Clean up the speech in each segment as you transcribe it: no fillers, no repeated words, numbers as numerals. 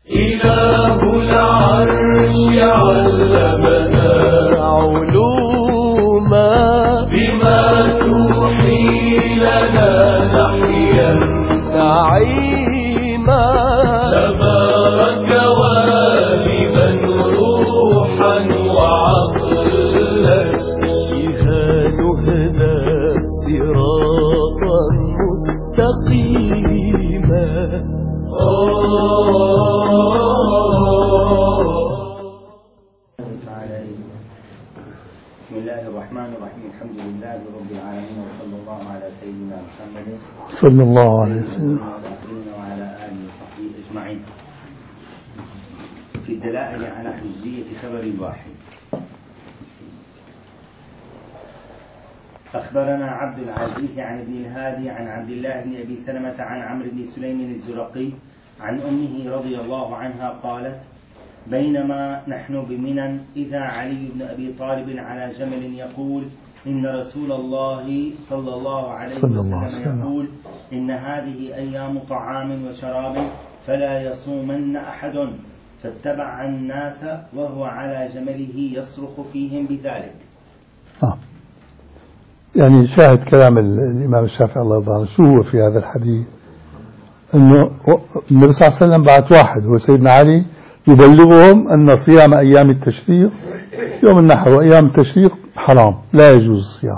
إله العرش علمنا علوما بما توحي لنا نحيا نعيما تبارك والبا روحا وعقلا بها نهدى صراطا مستقيما. بسم الله الرحمن الرحيم. الحمد لله رب العالمين، وصلى الله على سيدنا محمد صلى الله عليه وسلم وعلى آله وصحبه أجمعين. في الدلائل على حجية خبر الواحد. أخبرنا عبد العزيز عن ابن الهادي عن عبد الله بن أبي سلمة عن عمرو بن سليم الزرقي عن أمه رضي الله عنها قالت: بينما نحن بمنى إذا علي بن أبي طالب على جمل يقول: إن رسول الله صلى الله عليه وسلم يقول: إن هذه أيام طعام وشراب فلا يصومن أحد، فاتبع الناس وهو على جمله يصرخ فيهم بذلك. يعني شاهد كلام الإمام الشافعي الله يرضى عنه. شو هو في هذا الحديث؟ أنه النبي صلى الله عليه وسلم بعث واحد هو سيدنا علي يبلغهم أن صيام أيام التشريق يوم النحر وأيام التشريق حرام لا يجوز الصيام،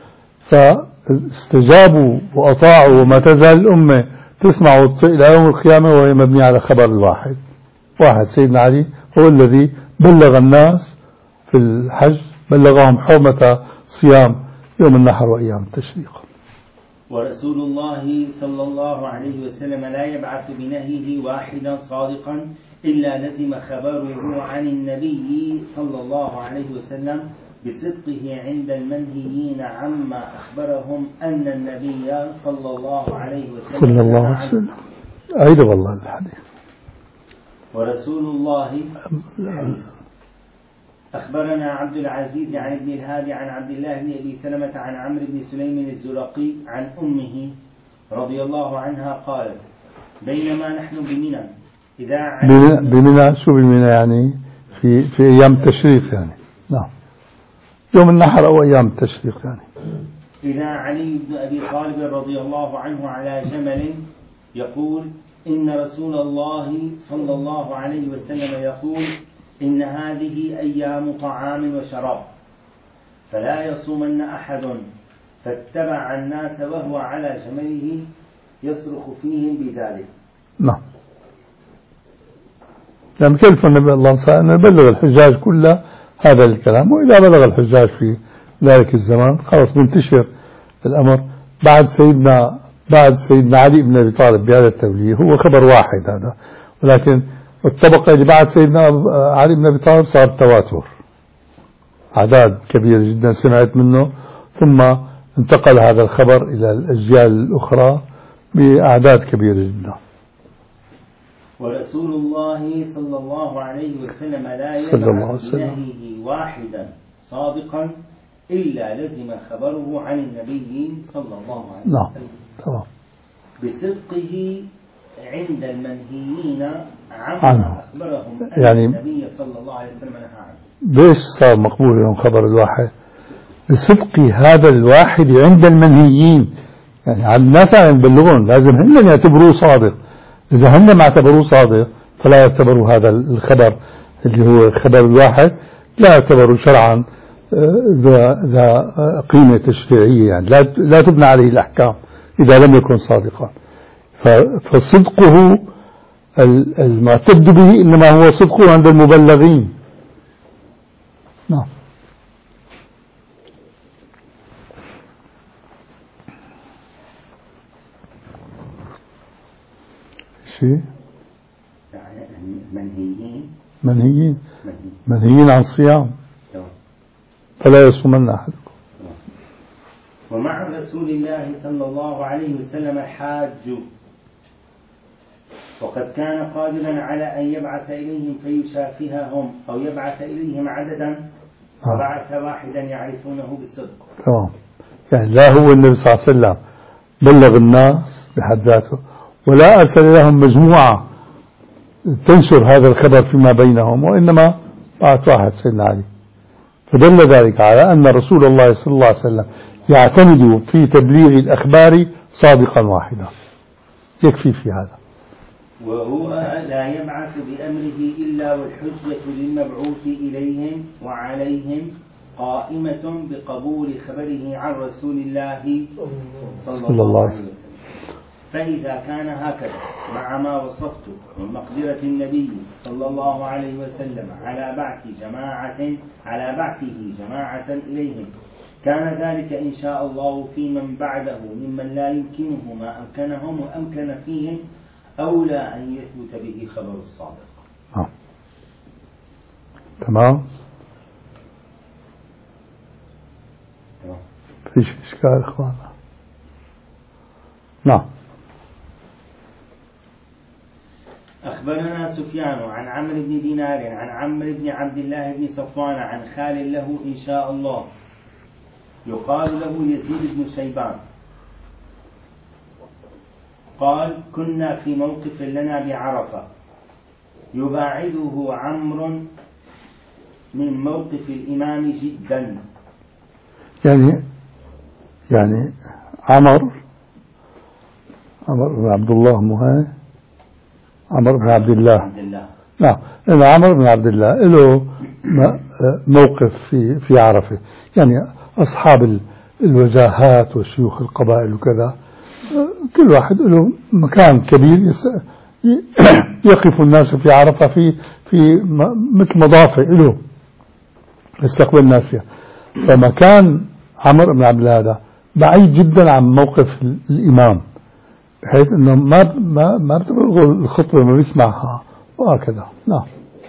فاستجابوا وأطاعوا، وما تزال الأمة تسمع إلى يوم القيامة وهي مبنية على خبر الواحد. واحد سيدنا علي هو الذي بلغ الناس في الحج، بلغهم حرمة صيام يوم النحر وأيام التشريق. ورسول الله صلى الله عليه وسلم لا يبعث بنهيه واحدا صادقا إلا لزم خبره عن النبي صلى الله عليه وسلم بصدقه عند المنهيين عما أخبرهم أن النبي صلى الله عليه وسلم أيضا والله الحديث. ورسول الله أخبرنا عبد العزيز عن ابن الهادي عن عبد الله بن أبي سلمة عن عمرو بن سليم الزرقي عن أمه رضي الله عنها قالت: بينما نحن بمنى إذا بمنى. شو بمنى يعني؟ في أيام التشريق يعني. نعم، يوم النحر أو أيام التشريق يعني. إذا علي بن أبي طالب رضي الله عنه على جمل يقول: إن رسول الله صلى الله عليه وسلم يقول: إن هذه أيام طعام وشراب فلا يصومن أحد، فاتبع الناس وهو على جمله يصرخ فيهم بذلك. نعم، لم كلف النبي الله أن يبلغ الحجاج كل هذا الكلام، وإذا بلغ الحجاج في ذلك الزمان خلاص منتشر الأمر. بعد سيدنا علي بن أبي طالب بهذا التبليغ هو خبر واحد هذا، ولكن الطبقة اللي بعد سيدنا علي بن أبي طالب صار تواتر، أعداد كبيرة جدا سمعت منه، ثم انتقل هذا الخبر إلى الأجيال الأخرى بأعداد كبيرة جدا. ورسول الله صلى الله عليه وسلم لا يبعث بنهيه واحدا صادقا إلا لزم خبره عن النبي صلى الله عليه وسلم. نعم، بصدقه عند المنهيين عما أخبرهم أن يعني النبي صلى الله عليه وسلم نهى عنه. ليش صار مقبول لهم خبر الواحد؟ بصدق هذا الواحد عند المنهيين، يعني على الناس عم يبلغون لازم هن يعتبروه صادق. إذا هن ما اعتبروه صادق فلا يعتبروا هذا الخبر اللي هو خبر الواحد، لا يعتبروا شرعا ذا قيمة تشريعية، يعني لا تبنى عليه الأحكام إذا لم يكن صادقا. فصدقه المعتد به إنما هو صدقه عند المبلغين. نعم. شيء منهيين عن صيام فلا يصومن أحدكم. ومع رسول الله صلى الله عليه وسلم الحاج، وقد كان قادرا على أن يبعث إليهم فيشافههم أو يبعث إليهم عددا، فبعث واحدا يعرفونه بالصدق. تمام، يعني لا هو النبي صلى الله عليه وسلم بلغ الناس بحد ذاته، ولا أرسل لهم مجموعة تنشر هذا الخبر فيما بينهم، وإنما بعث واحد سيدنا علي. فدل ذلك على أن رسول الله صلى الله عليه وسلم يعتمد في تبليغ الأخبار صادقا واحدا، يكفي في هذا. وهو لا يبعث بأمره إلا والحجة للمبعوث إليهم وعليهم قائمة بقبول خبره عن رسول الله صلى الله عليه وسلم. فإذا كان هكذا مع ما وصفته من مقدرة النبي صلى الله عليه وسلم على بعثه جماعة إليهم، كان ذلك إن شاء الله في من بعده ممن لا يمكنه ما أمكنهم وأمكن فيهم أولى أن يثبت به خبر الصادق. تمام. فيش إشكال إخوانا؟ نعم. أخبرنا سفيان عن عمرو بن دينار عن عمرو بن عبد الله بن صفوان عن خال له إن شاء الله يقال له يزيد بن شيبان قال: كنا في موقف لنا بعرفة يباعده عمرو من موقف الإمام جدا. يعني عمرو بن عبد الله مهاي، عمرو بن عبد الله. نعم، لأن عمرو بن عبد الله له موقف في عرفة، يعني أصحاب الوجاهات وشيوخ القبائل وكذا، كل واحد له مكان كبير يقف الناس في عرفة في مثل مضافة له يستقبل الناس فيها. فمكان عمرو بن عبد الله هذا بعيد جدا عن موقف الإمام، بحيث انه ما بتبلغ الخطبه ما بيسمعها وهكذا. نعم.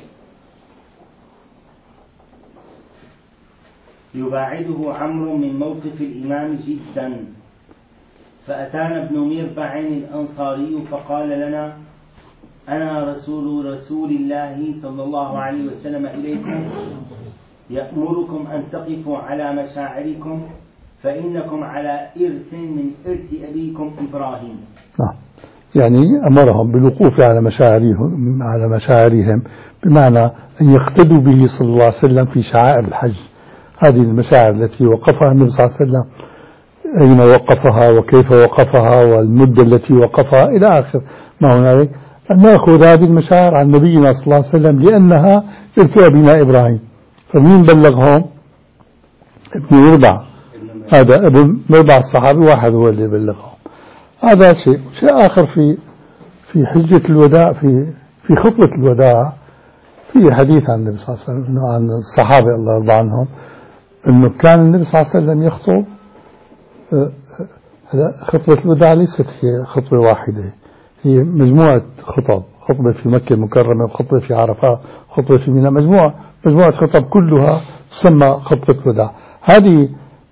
يباعده عمرو من موقف الإمام جدا. فأتانا ابن مربع الأنصاري فقال لنا: أنا رسول الله صلى الله عليه وسلم إليكم يأمركم أن تقفوا على مشاعركهم فإنكم على إرث من إرث أبيكم إبراهيم. نعم، يعني أمرهم بالوقوف على مشاعرهم بمعنى أن يقتدوا به صلى الله عليه وسلم في شعائر الحج. هذه المشاعر التي وقفها النبي صلى الله عليه وسلم، أين وقفها وكيف وقفها والمدة التي وقفها إلى آخر ما هنالك، أن نأخذ هذه المشاعر عن نبينا صلى الله عليه وسلم لأنها إرث أبينا إبراهيم. فمين بلغهم؟ ابن مربع، هذا ابن مربع الصحابي واحد هو اللي بلغهم. هذا شيء آخر في حجة الوداع، في خطبة الوداع، في حديث عن النبي صلى الله عليه وسلم عن الصحابة الله يرضى عنهم أنه كان النبي صلى الله عليه وسلم يخطب. خطبة الوداع ليست هي خطبة واحدة، هي مجموعة خطب، خطبة في مكة المكرمة وخطبة في عرفة، خطبة في منى، مجموعة خطب كلها تسمى خطبة الوداع. هذه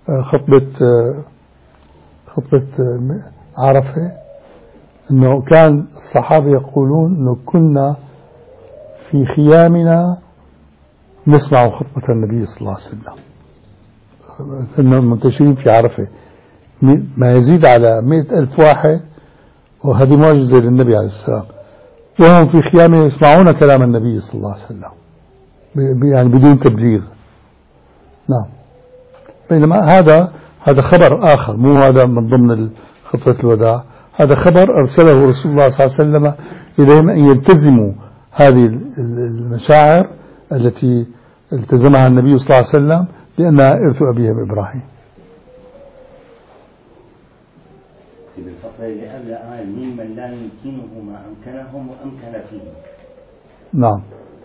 خطبة عرفة، أنه كان الصحابة يقولون أنه كنا في خيامنا نسمع خطبة النبي صلى الله عليه وسلم. كنا منتشرين في عرفة ما يزيد على 100,000 واحد، وهذه معجزة للنبي عليه السلام، وهم في خيامه يسمعون كلام النبي صلى الله عليه وسلم يعني بدون تبليغ. نعم. بينما هذا خبر آخر، مو هذا من ضمن خطبة الوداع، هذا خبر أرسله رسول الله صلى الله عليه وسلم إليهم أن يلتزموا هذه المشاعر التي التزمها النبي صلى الله عليه وسلم لأنها إرث أبيهم إبراهيم. في الفقرة اللي قبل ممن لا يمكنه ما أمكنهم وأمكن فيه. نعم،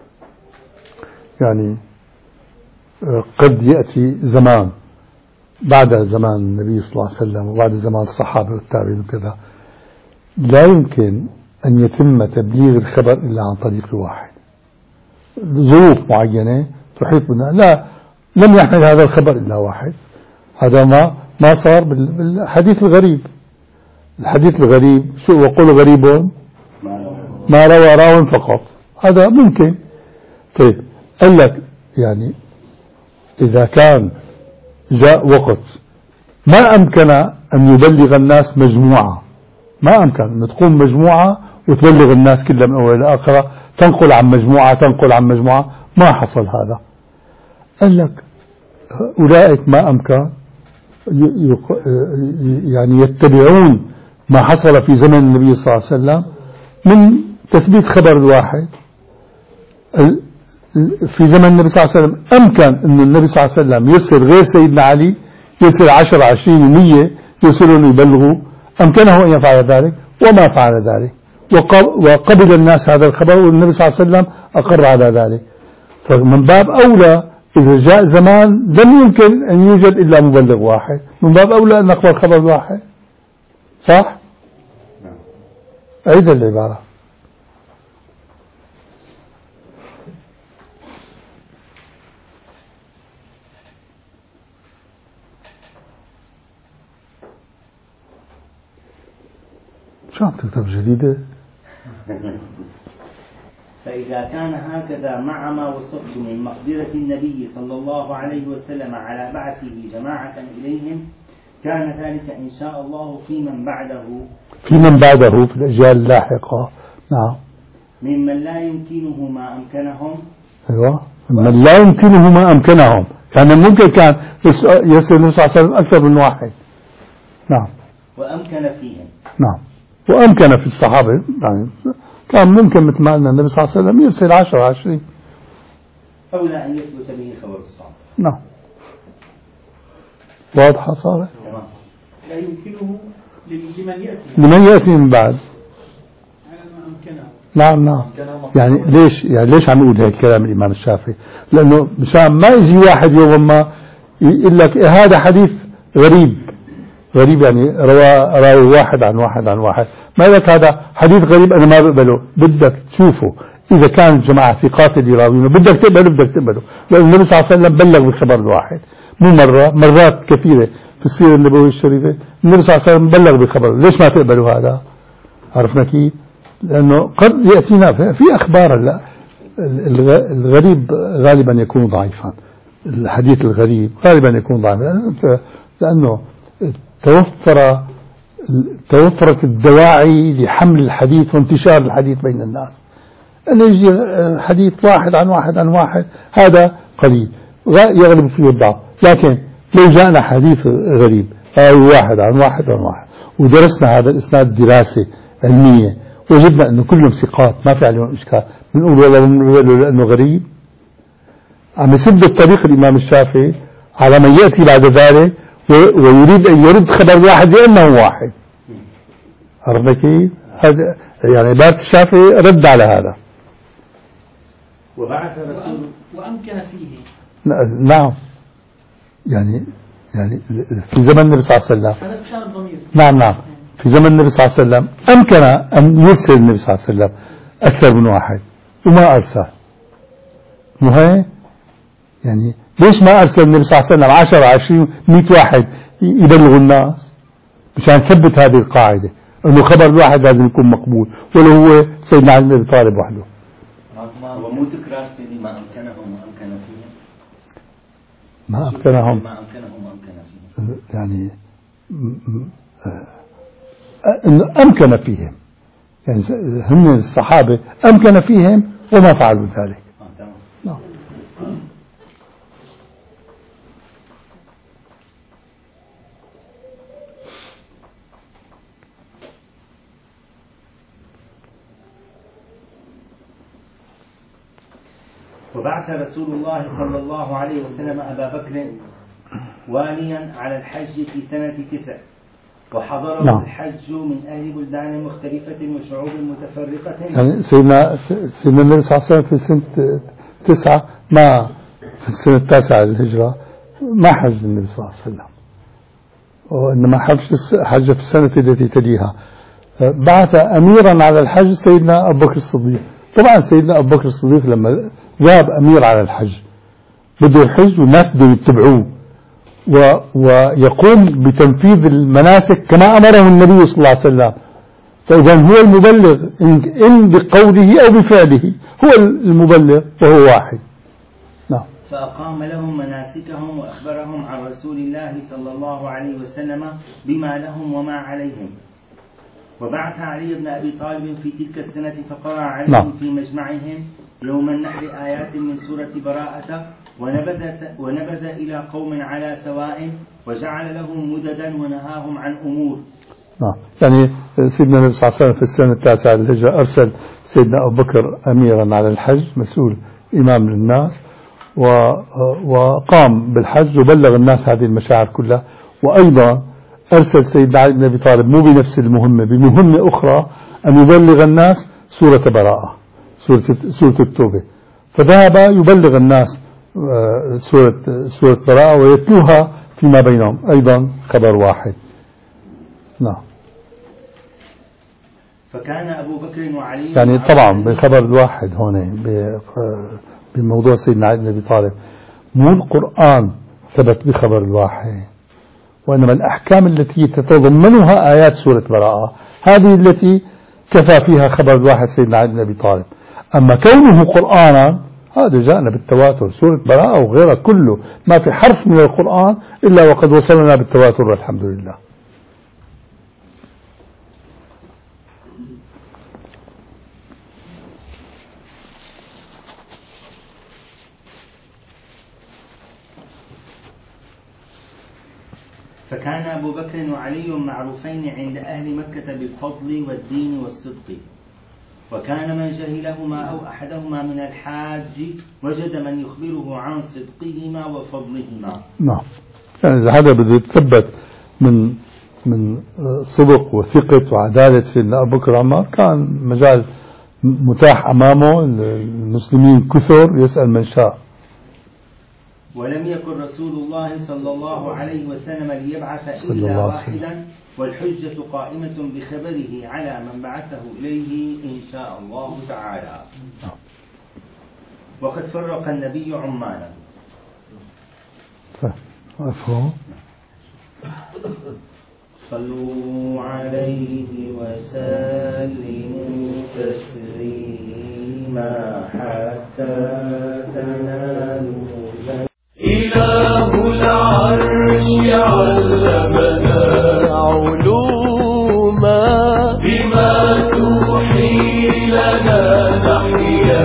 يعني قد يأتي زمان بعد زمان النبي صلى الله عليه وسلم وبعد زمان الصحابة والتابعين وكذا لا يمكن أن يتم تبليغ الخبر إلا عن طريق واحد، ظروف معينة تحيط بنا، لم يحمل هذا الخبر إلا واحد. هذا ما صار بالحديث الغريب. الحديث الغريب شو وقول غريب ما روى راو فقط، هذا ممكن. طيب قال لك يعني إذا كان جاء وقت ما أمكن أن يبلغ الناس مجموعة ما أمكن أن تقوم مجموعة وتبلغ الناس كلها من أول إلى آخرها، تنقل عن مجموعة تنقل عن مجموعة، ما حصل هذا. قال لك أولئك ما أمكن يعني يتبعون ما حصل في زمن النبي صلى الله عليه وسلم من تثبيت خبر الواحد. في زمن النبي صلى الله عليه وسلم أمكن أن النبي صلى الله عليه وسلم يرسل غير سيدنا علي، يرسل 10 20 و100 يرسلون يبلغوا، أمكنه أن يفعل ذلك وما فعل ذلك، وقبل الناس هذا الخبر والنبي صلى الله عليه وسلم أقر على ذلك. فمن باب أولى إذا جاء زمان لم يمكن أن يوجد إلا مبلغ واحد، من باب أولى أن نقبل خبر واحد. صح؟ أعيد العبارة. شو عم تكتب جديدة؟ فإذا كان هكذا مع ما وصفت من مقدرة النبي صلى الله عليه وسلم على بعثه جماعة إليهم، كان ذلك إن شاء الله في من بعده في الأجيال اللاحقة. نعم. ممن لا يمكنه ما أمكنهم. أيوة، ممن لا يمكنه ما أمكنهم، يعني ممكن كان يرسل النبي صلى الله عليه وسلم أكثر من واحد. نعم. وأمكن فيهم. نعم. وأمكن في الصحابة، يعني كان ممكن مثل ما قلنا النبي صلى الله عليه وسلم يرسل 10 20. أولى أن يثبت به خبر الصحابة. نعم. واضحة صارت؟ لا يمكنه لمن يأتي من بعد. على ما أمكنه. نعم. يعني ليش عم يقول هيك كلام الإمام الشافعي؟ لأنه مشان ما يجي واحد يوم ما يقول لك هذا حديث غريب، يعني راوي واحد عن واحد، ما لك هذا حديث غريب أنا ما بقبله. بدك تشوفه إذا كان جماعة ثقات اللي راوينه بدك تقبله، لأن النبي صلى الله عليه وسلم بلغ بالخبر الواحد، مو مرات كثيرة في السيرة النبوية الشريفة النبي صلى الله عليه وسلم بلغ بالخبر. ليش ما تقبلوا هذا؟ عرفنا كيف؟ لأنه قد يأتينا في أخبار الغريب غالبا يكون ضعيفا، الحديث الغريب غالبا يكون ضعيفا، لأنه توفرت الدواعي لحمل الحديث وانتشار الحديث بين الناس. أن يجي حديث واحد عن واحد هذا قليل يغلب فيه الضعف. لكن لو جاءنا حديث غريب واحد عن واحد ودرسنا هذا الإسناد دراسة علمية وجدنا أنه كلهم ثقات ما في عليهم إشكال، بنقول ولا لأنه غريب. عم يسد الطريق الإمام الشافعي على من يأتي بعد ذلك ويريد أن يرد خبر واحد لأنه واحد. عرفنا كيف؟ هذا يعني عبارة الشافعي رد على هذا. وبعث رسول وأمكن فيه. نعم. يعني في زمن النبي صلى الله عليه وسلم. هذا بشأن الضمير. نعم. في زمن النبي صلى الله عليه وسلم أمكن أن يرسل النبي صلى الله عليه وسلم أكثر من واحد وما أرسل. مو هيك؟ يعني ليش ما أرسل النبي صلى الله عليه وسلم 10 20 100 واحد يبلغوا الناس؟ مشان نثبت هذه القاعدة أنه خبر الواحد لازم يكون مقبول، ولو هو سيدنا علي بن أبي طالب وحده. ومو تكرار سيدي ما أمكنهم وأمكن فيهم. ما أمكنهم فيهم. يعني أنه أمكن فيهم، يعني هم الصحابة أمكن فيهم وما فعلوا ذلك. نعم. وبعث رسول الله صلى الله عليه وسلم أبا بكر واليا على الحج في سنة 9، وحضره الحج من أهل بلدان مختلفة وشعوب متفرقة. يعني سيدنا النبي صلى الله عليه وسلم في سنة 9 ما في السنة 9 للهجرة ما حج النبي صلى الله عليه وسلم، وإنما حج في السنة التي تليها. بعث أميرا على الحج سيدنا أبو بكر الصديق. طبعا سيدنا أبو بكر الصديق لما ذهب أمير على الحج بده يحج والناس بده يتبعوه ويقوم بتنفيذ المناسك كما أمره النبي صلى الله عليه وسلم. فإذا هو المبلغ إن بقوله أو بفعله، هو المبلغ وهو واحد. نعم. فأقام لهم مناسكهم وأخبرهم عن رسول الله صلى الله عليه وسلم بما لهم وما عليهم. وبعث علي بن أبي طالب في تلك السنة فقرأ عليهم نعم. في مجمعهم يوم النحر آيات من سورة براءة ونبذ إلى قوم على سواء وجعل لهم مددا ونهاهم عن أمور. نعم. يعني سيدنا النبي صلى الله عليه وسلم في السنة 9 للهجرة أرسل سيدنا أبو بكر أميرا على الحج، مسؤول إمام للناس، وقام بالحج وبلغ الناس هذه المشاعر كلها. وأيضا أرسل سيدنا علي بن أبي طالب مو بنفس المهمة، بمهمة أخرى، أن يبلغ الناس سورة براءة، سورة التوبة، فذهب يبلغ الناس سورة براءة ويتلوها فيما بينهم، أيضا خبر واحد. نعم. فكان أبو بكر وعلي يعني طبعا بخبر الواحد هون بموضوع سيدنا علي بن أبي طالب، مو القرآن ثبت بخبر الواحد، وإنما الأحكام التي تتضمنها آيات سورة براءة هذه التي كفى فيها خبر الواحد سيدنا علي بن أبي طالب. أما كونه قرآنا هذا جاءنا بالتواتر، سورة براءة وغيرها كله ما في حرف من القرآن إلا وقد وصلنا بالتواتر الحمد لله. فكان أبو بكر وعلي معروفين عند أهل مكة بالفضل والدين والصدق، وكان من جهلهما أو أحدهما من الحاج وجد من يخبره عن صدقهما وفضلهما. نعم. يعني إذا هذا بده يتثبت من صدق وثقة وعدالة سيدنا أبو بكر وعمر، كان مجال متاح أمامه، المسلمين كثر، يسأل من شاء. ولم يكن رسول الله صلى الله عليه وسلم ليبعث إلا واحدا، والحجة قائمة بخبره على من بعثه إليه إن شاء الله تعالى. وقد فرق النبي عمانا. صلوا عليه وسلموا تسليما حتى تنالوا إله العرش علمنا علوما بما توحي لنا نحيا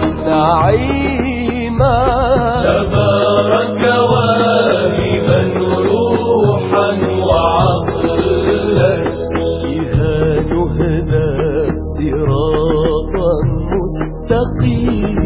نعيما تبارك واهبا روحا وعقلا بها نهدى صراطا مستقيما